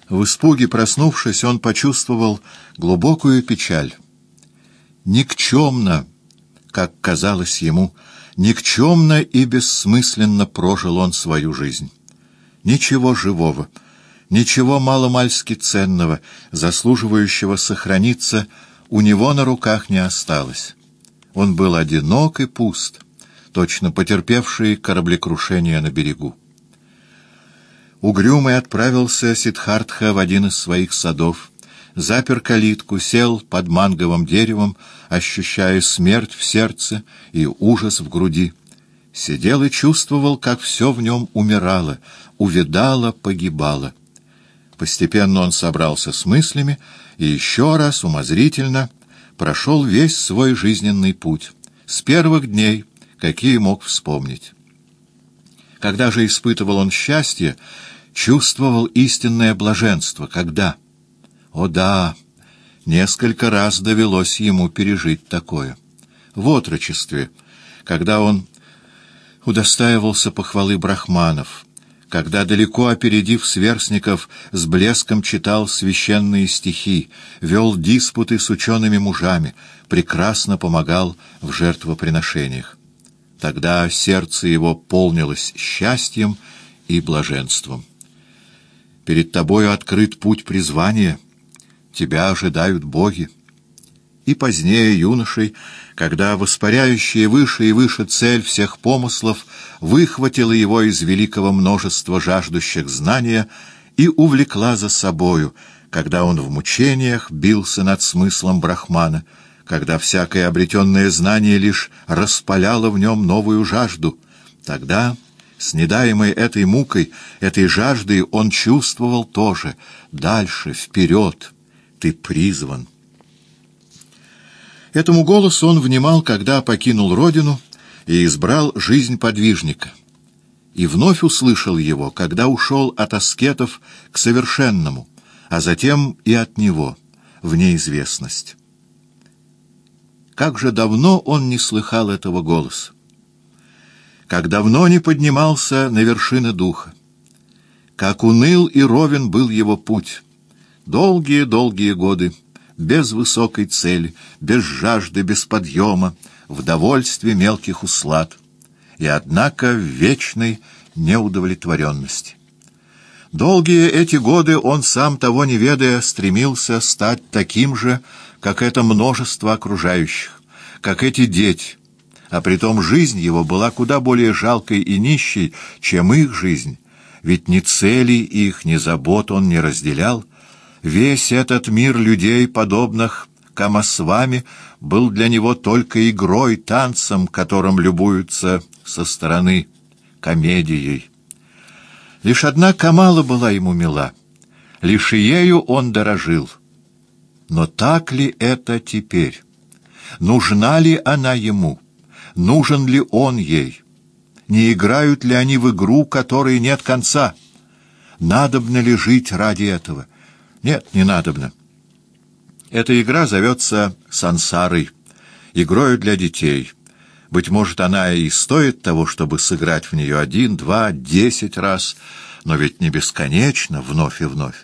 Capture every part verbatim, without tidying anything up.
В испуге проснувшись, он почувствовал глубокую печаль. Никчемно, как казалось ему, никчемно и бессмысленно прожил он свою жизнь. Ничего живого, ничего маломальски ценного, заслуживающего сохраниться, у него на руках не осталось. Он был одинок и пуст, точно потерпевший кораблекрушение на берегу. Угрюмый отправился Сиддхартха в один из своих садов, запер калитку, сел под манговым деревом, ощущая смерть в сердце и ужас в груди. Сидел и чувствовал, как все в нем умирало, увядало, погибало. Постепенно он собрался с мыслями и еще раз умозрительно прошел весь свой жизненный путь, с первых дней, какие мог вспомнить. Когда же испытывал он счастье, чувствовал истинное блаженство. Когда? О да, несколько раз довелось ему пережить такое. В отрочестве, когда он удостаивался похвалы брахманов, когда, далеко опередив сверстников, с блеском читал священные стихи, вел диспуты с учеными мужами, прекрасно помогал в жертвоприношениях. Тогда сердце его полнилось счастьем и блаженством. Перед тобою открыт путь призвания, тебя ожидают боги. И позднее юношей, когда воспаряющая выше и выше цель всех помыслов выхватила его из великого множества жаждущих знания и увлекла за собою, когда он в мучениях бился над смыслом брахмана, когда всякое обретенное знание лишь распаляло в нем новую жажду, тогда, снедаемый этой мукой, этой жаждой, он чувствовал тоже: дальше, вперед, ты призван. Этому голосу он внимал, когда покинул родину и избрал жизнь подвижника, и вновь услышал его, когда ушел от аскетов к совершенному, а затем и от него в неизвестность. Как же давно он не слыхал этого голоса! Как давно не поднимался на вершины духа! Как уныл и ровен был его путь! Долгие-долгие годы, без высокой цели, без жажды, без подъема, в довольстве мелких услад, и, однако, в вечной неудовлетворенности. Долгие эти годы он, сам того не ведая, стремился стать таким же, как это множество окружающих, как эти дети, а притом жизнь его была куда более жалкой и нищей, чем их жизнь, ведь ни целей их, ни забот он не разделял. Весь этот мир людей, подобных Камасвами, был для него только игрой, танцем, которым любуются со стороны, комедией. Лишь одна Камала была ему мила, лишь и ею он дорожил. Но так ли это теперь? Нужна ли она ему? Нужен ли он ей? Не играют ли они в игру, которой нет конца? Надобно ли жить ради этого? Нет, не надобно. Эта игра зовется сансарой, игрою для детей. Быть может, она и стоит того, чтобы сыграть в нее один, два, десять раз, но ведь не бесконечно, вновь и вновь.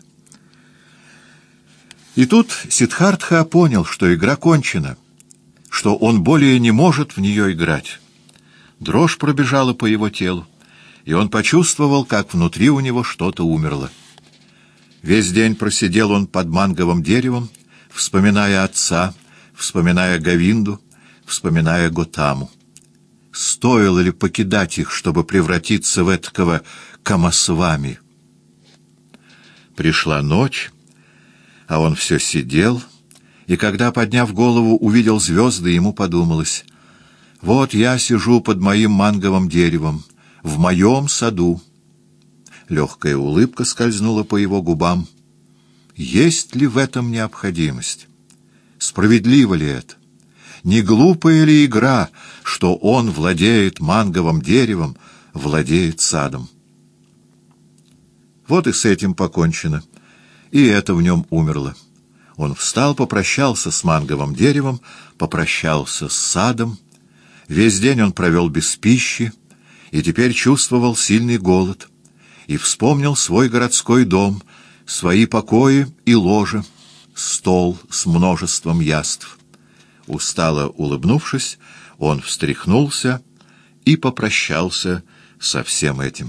И тут Сиддхартха понял, что игра кончена, что он более не может в нее играть. Дрожь пробежала по его телу, и он почувствовал, как внутри у него что-то умерло. Весь день просидел он под манговым деревом, вспоминая отца, вспоминая Говинду, вспоминая Готаму. Стоило ли покидать их, чтобы превратиться в этакого Камасвами? Пришла ночь, а он все сидел, и когда, подняв голову, увидел звезды, ему подумалось: вот я сижу под моим манговым деревом, в моем саду. Легкая улыбка скользнула по его губам. Есть ли в этом необходимость? Справедливо ли это? Не глупая ли игра, что он владеет манговым деревом, владеет садом? Вот и с этим покончено, и это в нем умерло. Он встал, попрощался с манговым деревом, попрощался с садом. Весь день он провел без пищи и теперь чувствовал сильный голод, и вспомнил свой городской дом, свои покои и ложа, стол с множеством яств. Устало улыбнувшись, он встряхнулся и попрощался со всем этим.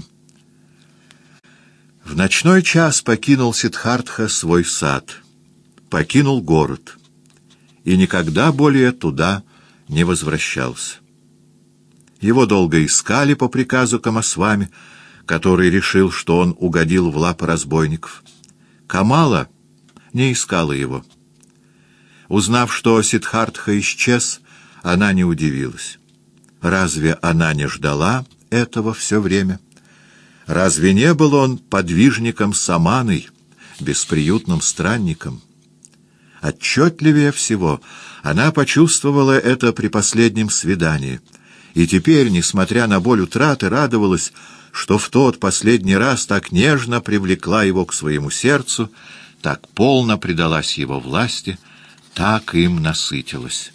В ночной час покинул Сиддхартха свой сад, покинул город и никогда более туда не возвращался. Его долго искали по приказу Камасвами, который решил, что он угодил в лапы разбойников. Камала не искала его. Узнав, что Сиддхартха исчез, она не удивилась. Разве она не ждала этого все время? Разве не был он подвижником Саманой, бесприютным странником? Отчетливее всего она почувствовала это при последнем свидании, и теперь, несмотря на боль утраты, радовалась, что в тот последний раз так нежно привлекла его к своему сердцу, так полно предалась его власти, так им насытилась.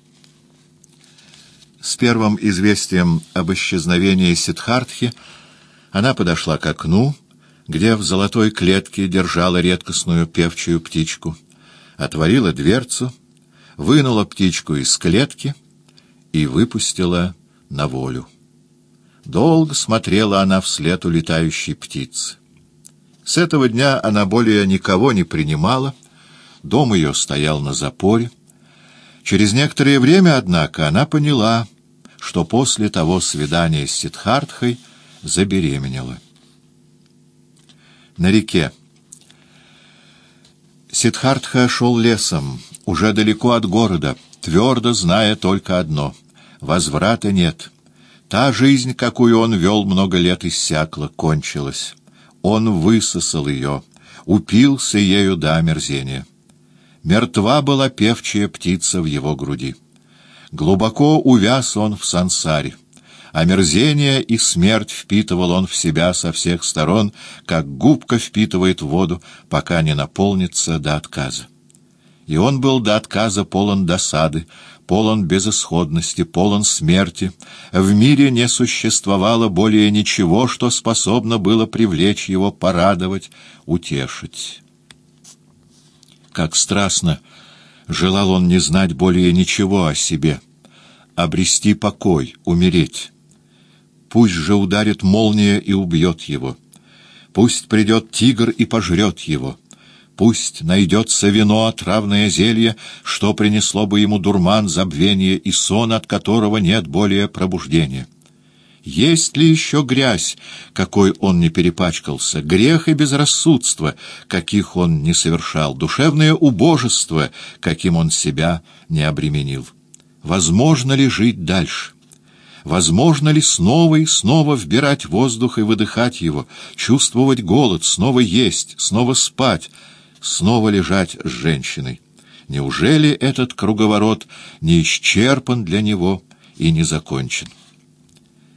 С первым известием об исчезновении Сиддхартхи она подошла к окну, где в золотой клетке держала редкостную певчую птичку, отворила дверцу, вынула птичку из клетки и выпустила на волю. Долго смотрела она вслед улетающей птицы. С этого дня она более никого не принимала, дом ее стоял на запоре. Через некоторое время, однако, она поняла, что после того свидания с Сиддхартхой забеременела. На реке. Сиддхартха шел лесом, уже далеко от города, твердо зная только одно — возврата нет. Та жизнь, какую он вел много лет, иссякла, кончилась. Он высосал ее, упился ею до омерзения. Мертва была певчая птица в его груди. Глубоко увяз он в сансаре. Омерзение и смерть впитывал он в себя со всех сторон, как губка впитывает воду, пока не наполнится до отказа. И он был до отказа полон досады, полон безысходности, полон смерти. В мире не существовало более ничего, что способно было привлечь его, порадовать, утешить. Как страстно желал он не знать более ничего о себе, обрести покой, умереть. Пусть же ударит молния и убьет его. Пусть придет тигр и пожрет его. Пусть найдется вино, отравное зелье, что принесло бы ему дурман, забвение и сон, от которого нет более пробуждения. Есть ли еще грязь, какой он не перепачкался, грех и безрассудство, каких он не совершал, душевное убожество, каким он себя не обременил? Возможно ли жить дальше? Возможно ли снова и снова вбирать воздух и выдыхать его, чувствовать голод, снова есть, снова спать, снова лежать с женщиной? Неужели этот круговорот не исчерпан для него и не закончен?